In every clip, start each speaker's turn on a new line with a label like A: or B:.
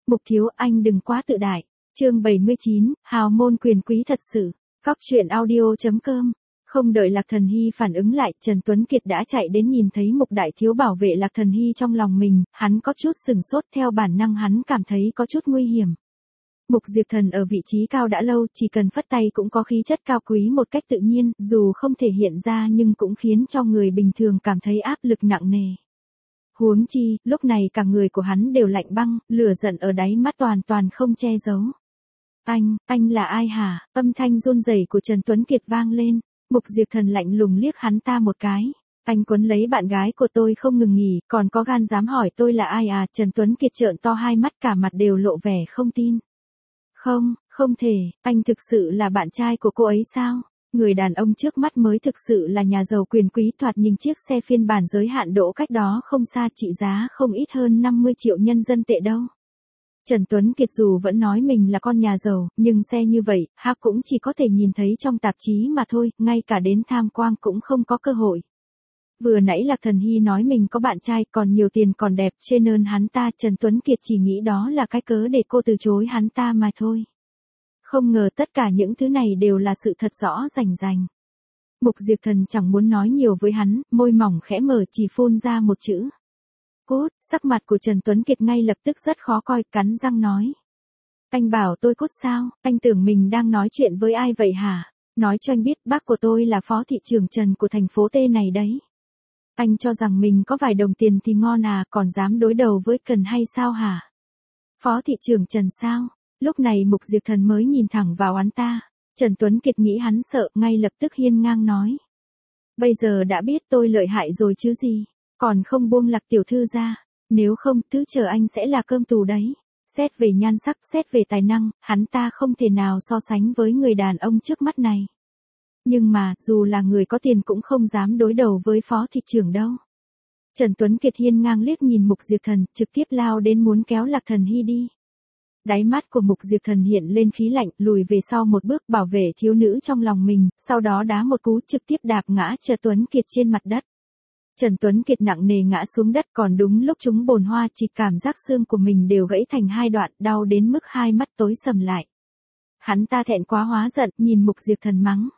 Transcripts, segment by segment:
A: Mục thiếu, anh đừng quá tự đại. Chương 79, hào môn quyền quý thật sự. Cóc truyện audio.com. Không đợi Lạc Thần Hy phản ứng lại, Trần Tuấn Kiệt đã chạy đến nhìn thấy Mục đại thiếu bảo vệ Lạc Thần Hy trong lòng mình, hắn có chút sừng sốt, theo bản năng hắn cảm thấy có chút nguy hiểm. Mục Diệp Thần ở vị trí cao đã lâu, chỉ cần phất tay cũng có khí chất cao quý một cách tự nhiên, dù không thể hiện ra nhưng cũng khiến cho người bình thường cảm thấy áp lực nặng nề. Huống chi, lúc này cả người của hắn đều lạnh băng, lửa giận ở đáy mắt toàn toàn không che giấu. Anh là ai hả? Âm thanh run rẩy của Trần Tuấn Kiệt vang lên. Mục Diệp Thần lạnh lùng liếc hắn ta một cái. Anh quấn lấy bạn gái của tôi không ngừng nghỉ, còn có gan dám hỏi tôi là ai à? Trần Tuấn Kiệt trợn to hai mắt, cả mặt đều lộ vẻ không tin. Không thể, anh thực sự là bạn trai của cô ấy sao? Người đàn ông trước mắt mới thực sự là nhà giàu quyền quý, thoạt nhìn chiếc xe phiên bản giới hạn đỗ cách đó không xa, trị giá không ít hơn 50 triệu nhân dân tệ đâu. Trần Tuấn Kiệt dù vẫn nói mình là con nhà giàu, nhưng xe như vậy, hắn cũng chỉ có thể nhìn thấy trong tạp chí mà thôi, ngay cả đến tham quan cũng không có cơ hội. Vừa nãy Lạc Thần Hy nói mình có bạn trai, còn nhiều tiền còn đẹp trên ơn hắn ta, Trần Tuấn Kiệt chỉ nghĩ đó là cái cớ để cô từ chối hắn ta mà thôi. Không ngờ tất cả những thứ này đều là sự thật rõ rành rành. Mục Diệp Thần chẳng muốn nói nhiều với hắn, môi mỏng khẽ mở chỉ phun ra một chữ. Cút. Sắc mặt của Trần Tuấn Kiệt ngay lập tức rất khó coi, cắn răng nói. Anh bảo tôi cút sao? Anh tưởng mình đang nói chuyện với ai vậy hả? Nói cho anh biết, bác của tôi là phó thị trưởng Trần của thành phố T này đấy. Anh cho rằng mình có vài đồng tiền thì ngon à, còn dám đối đầu với Cần hay sao hả? Phó thị trưởng Trần sao? Lúc này Mục Diệp Thần mới nhìn thẳng vào hắn ta. Trần Tuấn Kiệt nghĩ hắn sợ, ngay lập tức hiên ngang nói. Bây giờ đã biết tôi lợi hại rồi chứ gì, còn không buông Lạc tiểu thư ra, nếu không thứ chờ anh sẽ là cơm tù đấy. Xét về nhan sắc, xét về tài năng, hắn ta không thể nào so sánh với người đàn ông trước mắt này. Nhưng mà, dù là người có tiền cũng không dám đối đầu với phó thị trưởng đâu. Trần Tuấn Kiệt hiên ngang liếc nhìn Mục Diệp Thần, trực tiếp lao đến muốn kéo Lạc Thần Hy đi. Đáy mắt của Mục Diệp Thần hiện lên khí lạnh, lùi về sau một bước bảo vệ thiếu nữ trong lòng mình, sau đó đá một cú trực tiếp đạp ngã Trần Tuấn Kiệt trên mặt đất. Trần Tuấn Kiệt nặng nề ngã xuống đất, còn đúng lúc chúng bồn hoa, chỉ cảm giác xương của mình đều gãy thành hai đoạn, đau đến mức hai mắt tối sầm lại. Hắn ta thẹn quá hóa giận, nhìn Mục Diệp Thần mắng.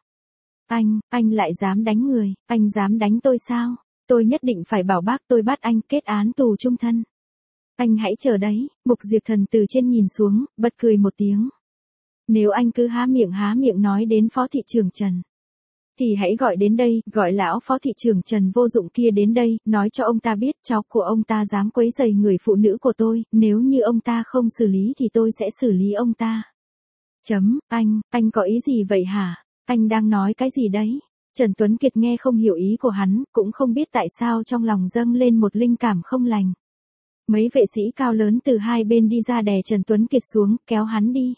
A: Anh lại dám đánh người, anh dám đánh tôi sao? Tôi nhất định phải bảo bác tôi bắt anh kết án tù chung thân. Anh hãy chờ đấy. Mục Diệp Thần từ trên nhìn xuống, bật cười một tiếng. Nếu anh cứ há miệng nói đến phó thị trưởng Trần, thì hãy gọi đến đây, gọi lão phó thị trưởng Trần vô dụng kia đến đây, nói cho ông ta biết cháu của ông ta dám quấy rầy người phụ nữ của tôi, nếu như ông ta không xử lý thì tôi sẽ xử lý ông ta. Anh có ý gì vậy hả? Anh đang nói cái gì đấy? Trần Tuấn Kiệt nghe không hiểu ý của hắn, cũng không biết tại sao trong lòng dâng lên một linh cảm không lành. Mấy vệ sĩ cao lớn từ hai bên đi ra đè Trần Tuấn Kiệt xuống, kéo hắn đi.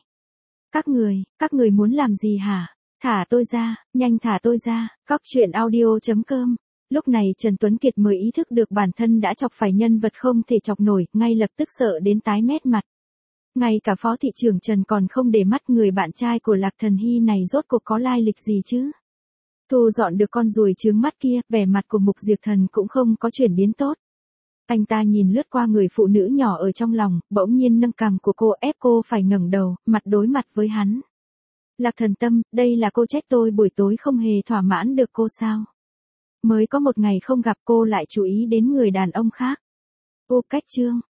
A: Các người muốn làm gì hả? Thả tôi ra, nhanh thả tôi ra. Cóc truyện audio.com. Lúc này Trần Tuấn Kiệt mới ý thức được bản thân đã chọc phải nhân vật không thể chọc nổi, ngay lập tức sợ đến tái mét mặt. Ngay cả phó thị trưởng Trần còn không để mắt, người bạn trai của Lạc Thần Hy này rốt cuộc có lai lịch gì chứ? Thu dọn được con ruồi trướng mắt kia, vẻ mặt của Mục Diệp Thần cũng không có chuyển biến tốt. Anh ta nhìn lướt qua người phụ nữ nhỏ ở trong lòng, bỗng nhiên nâng cằm của cô, ép cô phải ngẩng đầu, mặt đối mặt với hắn. Lạc Thần Tâm, đây là cô trách tôi buổi tối không hề thỏa mãn được cô sao? Mới có một ngày không gặp cô lại chú ý đến người đàn ông khác. Ô cách chương.